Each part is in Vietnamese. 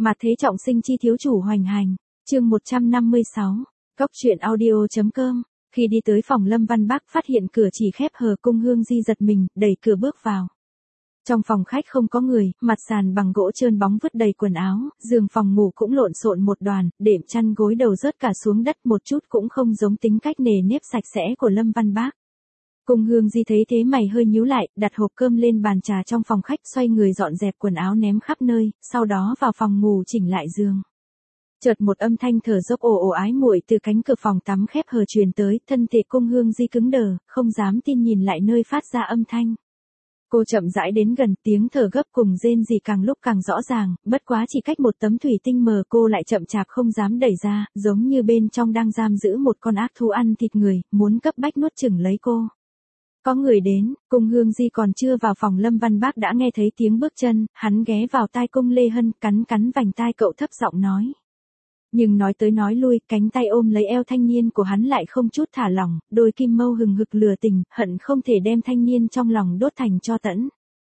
Mà thế trọng sinh chi thiếu chủ hoành hành. Chương 156. Cốc truyện audio.com. Khi đi tới phòng Lâm Văn Bác phát hiện cửa chỉ khép hờ, Cung Hương Di giật mình, đẩy cửa bước vào. Trong phòng khách không có người, mặt sàn bằng gỗ trơn bóng vứt đầy quần áo, giường phòng ngủ cũng lộn xộn một đoàn, đệm chăn gối đầu rớt cả xuống đất, một chút cũng không giống tính cách nề nếp sạch sẽ của Lâm Văn Bác. Cung Hương Di thấy thế mày hơi nhíu lại, đặt hộp cơm lên bàn trà trong phòng khách, xoay người dọn dẹp quần áo ném khắp nơi, sau đó vào phòng ngủ chỉnh lại giường. Chợt một âm thanh thở dốc ồ ồ ái muội từ cánh cửa phòng tắm khép hờ truyền tới, thân thể Cung Hương Di cứng đờ, không dám tin nhìn lại nơi phát ra âm thanh. Cô chậm rãi đến gần, tiếng thở gấp cùng rên rỉ càng lúc càng rõ ràng, bất quá chỉ cách một tấm thủy tinh mờ, cô lại chậm chạp không dám đẩy ra, giống như bên trong đang giam giữ một con ác thú ăn thịt người, muốn cấp bách nuốt chửng lấy cô. Có người đến, Cung Hương Di còn chưa vào phòng Lâm Văn Bác đã nghe thấy tiếng bước chân, hắn ghé vào tai Cung Lê Hân, cắn vành tai cậu thấp giọng nói. Nhưng nói tới nói lui, cánh tay ôm lấy eo thanh niên của hắn lại không chút thả lỏng, đôi kim mâu hừng hực lửa tình, hận không thể đem thanh niên trong lòng đốt thành tro tẫn.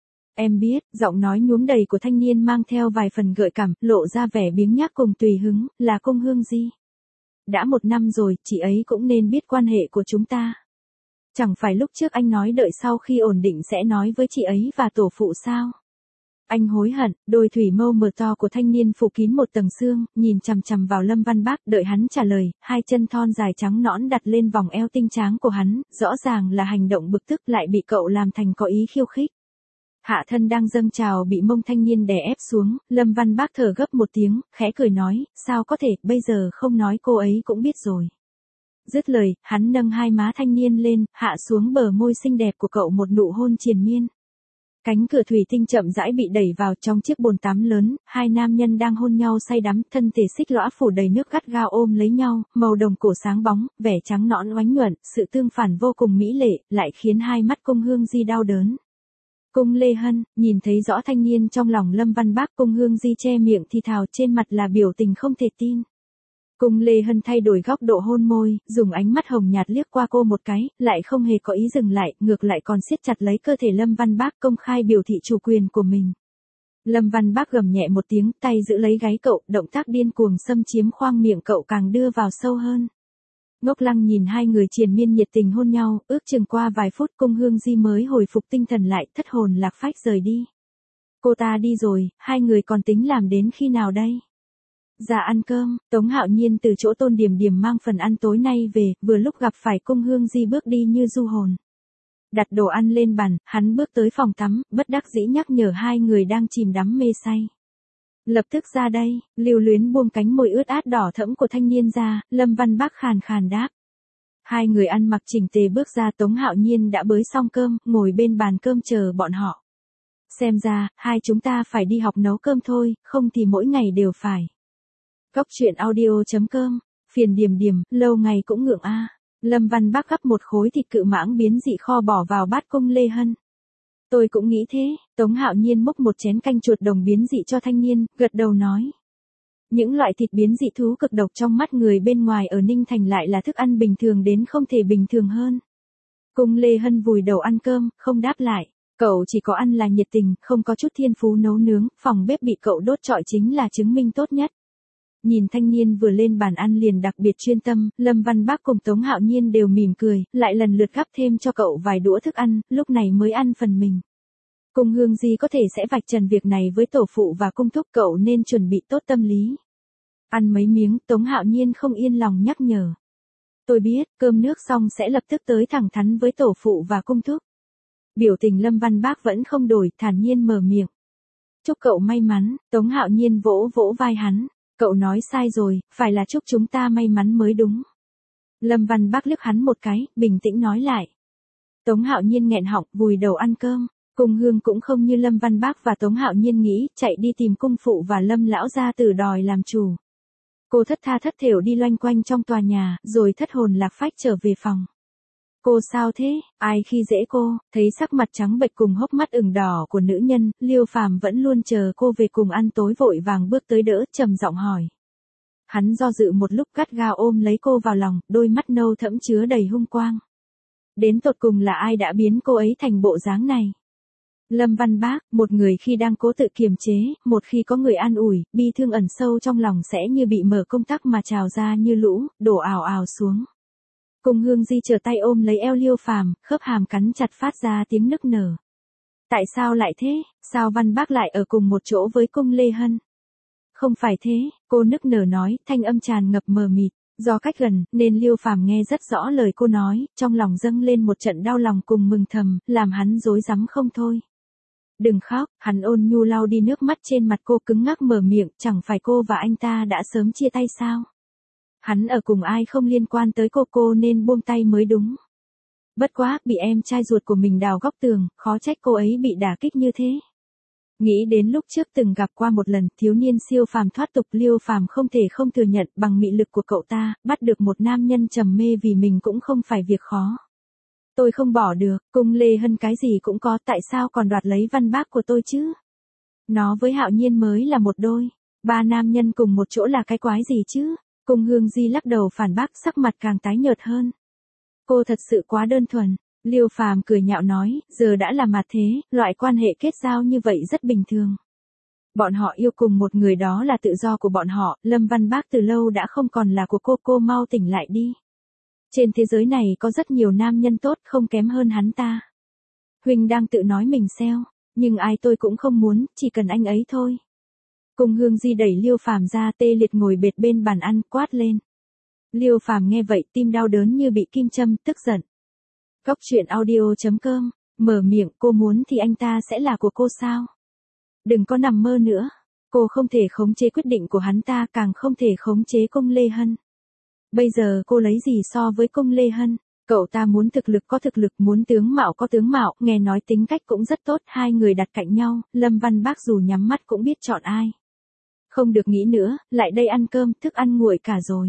Em biết, giọng nói nhuốm đầy của thanh niên mang theo vài phần gợi cảm, lộ ra vẻ biếng nhác cùng tùy hứng, là Cung Hương Di. Đã 1 năm rồi, chị ấy cũng nên biết quan hệ của chúng ta. Chẳng phải lúc trước anh nói đợi sau khi ổn định sẽ nói với chị ấy và tổ phụ sao? Anh hối hận, đôi thủy mâu mờ to của thanh niên phủ kín một tầng xương, nhìn chằm chằm vào Lâm Văn Bác, đợi hắn trả lời, hai chân thon dài trắng nõn đặt lên vòng eo tinh tráng của hắn, rõ ràng là hành động bực tức lại bị cậu làm thành có ý khiêu khích. Hạ thân đang dâng trào bị mông thanh niên đè ép xuống, Lâm Văn Bác thở gấp một tiếng, khẽ cười nói, sao có thể, bây giờ không nói cô ấy cũng biết rồi. Dứt lời, hắn nâng hai má thanh niên lên, hạ xuống bờ môi xinh đẹp của cậu một nụ hôn triền miên. Cánh cửa thủy tinh chậm rãi bị đẩy vào, trong chiếc bồn tắm lớn, hai nam nhân đang hôn nhau say đắm, thân thể xích lõa phủ đầy nước gắt gao ôm lấy nhau, màu đồng cổ sáng bóng, vẻ trắng nõn oánh nhuận, sự tương phản vô cùng mỹ lệ, lại khiến hai mắt Cung Hương Di đau đớn. Cung Lê Hân, nhìn thấy rõ thanh niên trong lòng Lâm Văn Bác, Cung Hương Di che miệng thì thào, trên mặt là biểu tình không thể tin. Cung Lê Hân thay đổi góc độ hôn môi, dùng ánh mắt hồng nhạt liếc qua cô một cái, lại không hề có ý dừng lại, ngược lại còn siết chặt lấy cơ thể Lâm Văn Bác, công khai biểu thị chủ quyền của mình. Lâm Văn Bác gầm nhẹ một tiếng, tay giữ lấy gáy cậu, động tác điên cuồng xâm chiếm khoang miệng cậu càng đưa vào sâu hơn. Ngốc lăng nhìn hai người triền miên nhiệt tình hôn nhau, ước chừng qua vài phút Cung Hương Di mới hồi phục tinh thần lại, thất hồn lạc phách rời đi. Cô ta đi rồi, hai người còn tính làm đến khi nào đây? Ra ăn cơm, Tống Hạo Nhiên từ chỗ Tôn Điềm Điềm mang phần ăn tối nay về, vừa lúc gặp phải Cung Hương Di bước đi như du hồn. Đặt đồ ăn lên bàn, hắn bước tới phòng tắm, bất đắc dĩ nhắc nhở hai người đang chìm đắm mê say. Lập tức ra đây, Lưu Luyến buông cánh môi ướt át đỏ thẫm của thanh niên ra, Lâm Văn Bác khàn khàn đáp. Hai người ăn mặc chỉnh tề bước ra, Tống Hạo Nhiên đã bới xong cơm, ngồi bên bàn cơm chờ bọn họ. Xem ra, hai chúng ta phải đi học nấu cơm thôi, không thì mỗi ngày đều phải. Cốc truyện audio.com, phiền Điềm Điềm, lâu ngày cũng ngượng a. Lâm Văn Bác gắp một khối thịt cự mãng biến dị kho bỏ vào bát Cung Lê Hân. Tôi cũng nghĩ thế, Tống Hạo Nhiên múc một chén canh chuột đồng biến dị cho thanh niên, gật đầu nói. Những loại thịt biến dị thú cực độc trong mắt người bên ngoài ở Ninh Thành lại là thức ăn bình thường đến không thể bình thường hơn. Cung Lê Hân vùi đầu ăn cơm, không đáp lại. Cậu chỉ có ăn là nhiệt tình, không có chút thiên phú nấu nướng, phòng bếp bị cậu đốt trọi chính là chứng minh tốt nhất. Nhìn thanh niên vừa lên bàn ăn liền đặc biệt chuyên tâm, Lâm Văn Bác cùng Tống Hạo Nhiên đều mỉm cười, lại lần lượt gắp thêm cho cậu vài đũa thức ăn, lúc này mới ăn phần mình. Cung Hương Di có thể sẽ vạch trần việc này với tổ phụ và cung thúc, cậu nên chuẩn bị tốt tâm lý. Ăn mấy miếng, Tống Hạo Nhiên không yên lòng nhắc nhở. Tôi biết, cơm nước xong sẽ lập tức tới thẳng thắn với tổ phụ và cung thúc. Biểu tình Lâm Văn Bác vẫn không đổi, thản nhiên mở miệng. Chúc cậu may mắn, Tống Hạo Nhiên vỗ vỗ vai hắn. Cậu nói sai rồi, phải là chúc chúng ta may mắn mới đúng. Lâm Văn Bác liếc hắn một cái, bình tĩnh nói lại. Tống Hạo Nhiên nghẹn họng, vùi đầu ăn cơm. Cung Hương cũng không như Lâm Văn Bác và Tống Hạo Nhiên nghĩ, chạy đi tìm cung phụ và Lâm lão gia tử đòi làm chủ. Cô thất tha thất thểu đi loanh quanh trong tòa nhà, rồi thất hồn lạc phách trở về phòng. Cô sao thế, ai khi dễ cô? Thấy sắc mặt trắng bệch cùng hốc mắt ửng đỏ của nữ nhân, Liêu Phàm vẫn luôn chờ cô về cùng ăn tối, vội vàng bước tới đỡ, trầm giọng hỏi. Hắn do dự một lúc, gắt gao ôm lấy cô vào lòng, đôi mắt nâu thẫm chứa đầy hung quang. Đến tột cùng là ai đã biến cô ấy thành bộ dáng này? Lâm Văn Bác, một người khi đang cố tự kiềm chế, một khi có người an ủi, bi thương ẩn sâu trong lòng sẽ như bị mở công tắc mà trào ra như lũ, đổ ào ào xuống. Cung Hương Di trở tay ôm lấy eo Liêu Phàm, khớp hàm cắn chặt phát ra tiếng nức nở. Tại sao lại thế, sao Văn Bác lại ở cùng một chỗ với Cung Lê Hân? Không phải thế, cô nức nở nói, thanh âm tràn ngập mờ mịt. Do cách gần, nên Liêu Phàm nghe rất rõ lời cô nói, trong lòng dâng lên một trận đau lòng cùng mừng thầm, làm hắn rối rắm không thôi. Đừng khóc, hắn ôn nhu lau đi nước mắt trên mặt cô, cứng ngắc mở miệng, chẳng phải cô và anh ta đã sớm chia tay sao? Hắn ở cùng ai không liên quan tới cô nên buông tay mới đúng. Bất quá, bị em trai ruột của mình đào góc tường, khó trách cô ấy bị đả kích như thế. Nghĩ đến lúc trước từng gặp qua một lần, thiếu niên siêu phàm thoát tục, Liêu Phàm không thể không thừa nhận, bằng mị lực của cậu ta, bắt được một nam nhân trầm mê vì mình cũng không phải việc khó. Tôi không bỏ được, Cung Lê Hân cái gì cũng có, tại sao còn đoạt lấy Văn Bác của tôi chứ? Nó với Hạo Nhiên mới là một đôi, ba nam nhân cùng một chỗ là cái quái gì chứ? Cung Hương Di lắc đầu phản bác, sắc mặt càng tái nhợt hơn. Cô thật sự quá đơn thuần. Liêu Phàm cười nhạo nói, giờ đã là mặt thế, loại quan hệ kết giao như vậy rất bình thường. Bọn họ yêu cùng một người, đó là tự do của bọn họ, Lâm Văn Bác từ lâu đã không còn là của cô mau tỉnh lại đi. Trên thế giới này có rất nhiều nam nhân tốt không kém hơn hắn ta. Huynh đang tự nói mình xeo, nhưng ai tôi cũng không muốn, chỉ cần anh ấy thôi. Cung Hương Di đẩy Liêu Phàm ra, tê liệt ngồi bệt bên bàn ăn, quát lên. Liêu Phàm nghe vậy, tim đau đớn như bị kim châm, tức giận. Cóc truyện audio.com, mở miệng, cô muốn thì anh ta sẽ là của cô sao? Đừng có nằm mơ nữa, cô không thể khống chế quyết định của hắn ta, càng không thể khống chế Cung Lê Hân. Bây giờ cô lấy gì so với Cung Lê Hân? Cậu ta muốn thực lực có thực lực, muốn tướng mạo có tướng mạo, nghe nói tính cách cũng rất tốt, hai người đặt cạnh nhau, Lâm Văn Bác dù nhắm mắt cũng biết chọn ai. Không được nghĩ nữa, lại đây ăn cơm, thức ăn nguội cả rồi.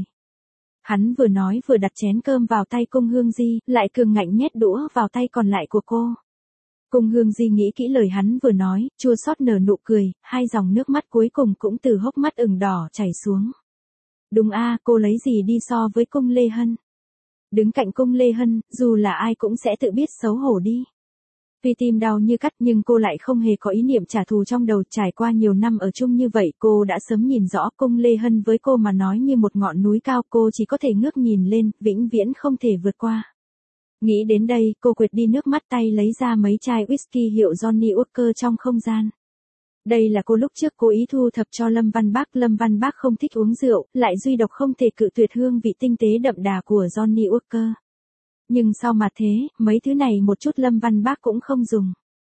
Hắn vừa nói vừa đặt chén cơm vào tay Cung Hương Di, lại cường ngạnh nhét đũa vào tay còn lại của cô. Cung Hương Di nghĩ kỹ lời hắn vừa nói, chua xót nở nụ cười, hai dòng nước mắt cuối cùng cũng từ hốc mắt ửng đỏ chảy xuống. Đúng a, cô lấy gì đi so với Cung Lê Hân? Đứng cạnh Cung Lê Hân, dù là ai cũng sẽ tự biết xấu hổ đi. Tuy tim đau như cắt nhưng cô lại không hề có ý niệm trả thù trong đầu, trải qua nhiều năm ở chung như vậy, cô đã sớm nhìn rõ Cung Lê Hân với cô mà nói như một ngọn núi cao, cô chỉ có thể ngước nhìn lên, vĩnh viễn không thể vượt qua. Nghĩ đến đây, cô quệt đi nước mắt, tay lấy ra mấy chai whisky hiệu Johnny Walker trong không gian. Đây là cô lúc trước cố ý thu thập cho Lâm Văn Bác không thích uống rượu, lại duy độc không thể cự tuyệt hương vị tinh tế đậm đà của Johnny Walker. Nhưng sau mà thế, mấy thứ này một chút Lâm Văn Bác cũng không dùng.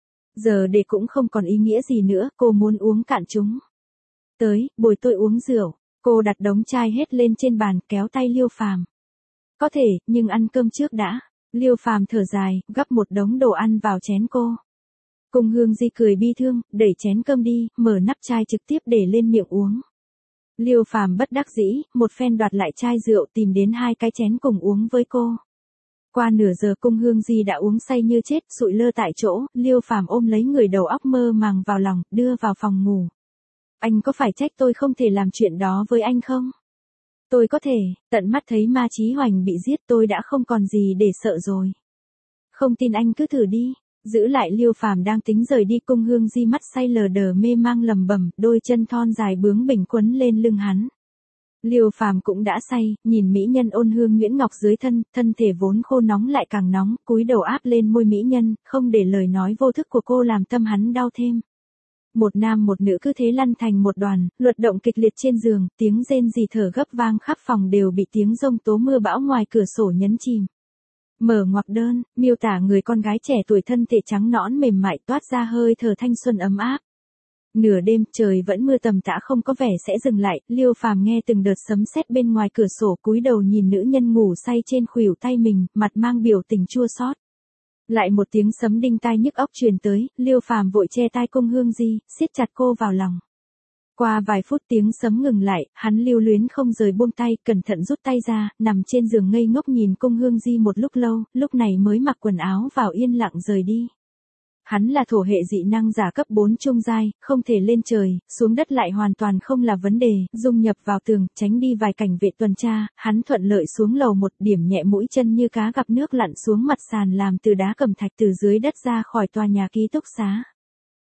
Giờ để cũng không còn ý nghĩa gì nữa, cô muốn uống cạn chúng. Tới, bồi tôi uống rượu, cô đặt đống chai hết lên trên bàn, kéo tay Liêu Phàm. Có thể, nhưng ăn cơm trước đã. Liêu Phàm thở dài, gắp một đống đồ ăn vào chén cô. Cung Hương Di cười bi thương, đẩy chén cơm đi, mở nắp chai trực tiếp để lên miệng uống. Liêu Phàm bất đắc dĩ, một phen đoạt lại chai rượu, tìm đến hai cái chén cùng uống với cô. Qua nửa giờ Cung Hương Di đã uống say như chết, sụi lơ tại chỗ, Liêu Phàm ôm lấy người đầu óc mơ màng vào lòng, đưa vào phòng ngủ. Anh có phải trách tôi không thể làm chuyện đó với anh không? Tôi có thể, tận mắt thấy Ma Chí Hoành bị giết, tôi đã không còn gì để sợ rồi. Không tin anh cứ thử đi. Giữ lại Liêu Phàm đang tính rời đi, Cung Hương Di mắt say lờ đờ mê mang lầm bầm, đôi chân thon dài bướng bỉnh quấn lên lưng hắn. Liêu Phàm cũng đã say, nhìn mỹ nhân ôn hương nhuyễn ngọc dưới thân thể vốn khô nóng lại càng nóng, cúi đầu áp lên môi mỹ nhân, không để lời nói vô thức của cô làm tâm hắn đau thêm. Một nam một nữ cứ thế lăn thành một đoàn, luật động kịch liệt trên giường, tiếng rên rỉ thở gấp vang khắp phòng đều bị tiếng giông tố mưa bão ngoài cửa sổ nhấn chìm. Mở ngoặc đơn, miêu tả người con gái trẻ tuổi thân thể trắng nõn mềm mại toát ra hơi thở thanh xuân ấm áp. Nửa đêm, trời vẫn mưa tầm tã không có vẻ sẽ dừng lại, Liêu Phàm nghe từng đợt sấm sét bên ngoài cửa sổ, cúi đầu nhìn nữ nhân ngủ say trên khuỷu tay mình, mặt mang biểu tình chua xót. Lại một tiếng sấm đinh tai nhức óc truyền tới, Liêu Phàm vội che tai Cung Hương Di, siết chặt cô vào lòng. Qua vài phút tiếng sấm ngừng lại, hắn lưu luyến không rời buông tay, cẩn thận rút tay ra, nằm trên giường ngây ngốc nhìn Cung Hương Di một lúc lâu, lúc này mới mặc quần áo vào yên lặng rời đi. Hắn là thổ hệ dị năng giả cấp 4 trung giai, không thể lên trời, xuống đất lại hoàn toàn không là vấn đề, dung nhập vào tường, tránh đi vài cảnh vệ tuần tra, hắn thuận lợi xuống lầu một, điểm nhẹ mũi chân như cá gặp nước lặn xuống mặt sàn làm từ đá cẩm thạch từ dưới đất ra khỏi tòa nhà ký túc xá.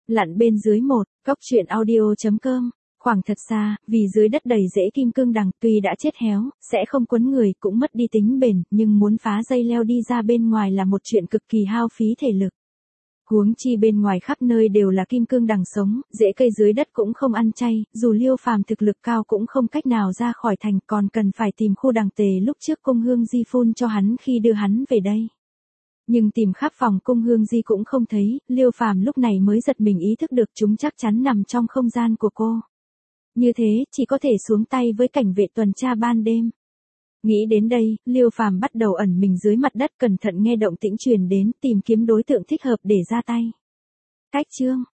Lặn bên dưới một, cóc truyện audio.com. Khoảng thật xa, vì dưới đất đầy rễ kim cương đằng, tuy đã chết héo, sẽ không quấn người, cũng mất đi tính bền, nhưng muốn phá dây leo đi ra bên ngoài là một chuyện cực kỳ hao phí thể lực. Huống chi bên ngoài khắp nơi đều là kim cương đằng sống, rễ cây dưới đất cũng không ăn chay, dù Liêu Phàm thực lực cao cũng không cách nào ra khỏi thành, còn cần phải tìm khu đằng tề lúc trước cung hương di phun cho hắn khi đưa hắn về đây. Nhưng tìm khắp phòng cung hương di cũng không thấy, Liêu Phàm lúc này mới giật mình ý thức được chúng chắc chắn nằm trong không gian của cô. Như thế, chỉ có thể xuống tay với cảnh vệ tuần tra ban đêm. Nghĩ đến đây, Liêu Phàm bắt đầu ẩn mình dưới mặt đất, cẩn thận nghe động tĩnh truyền đến, tìm kiếm đối tượng thích hợp để ra tay. Cách chương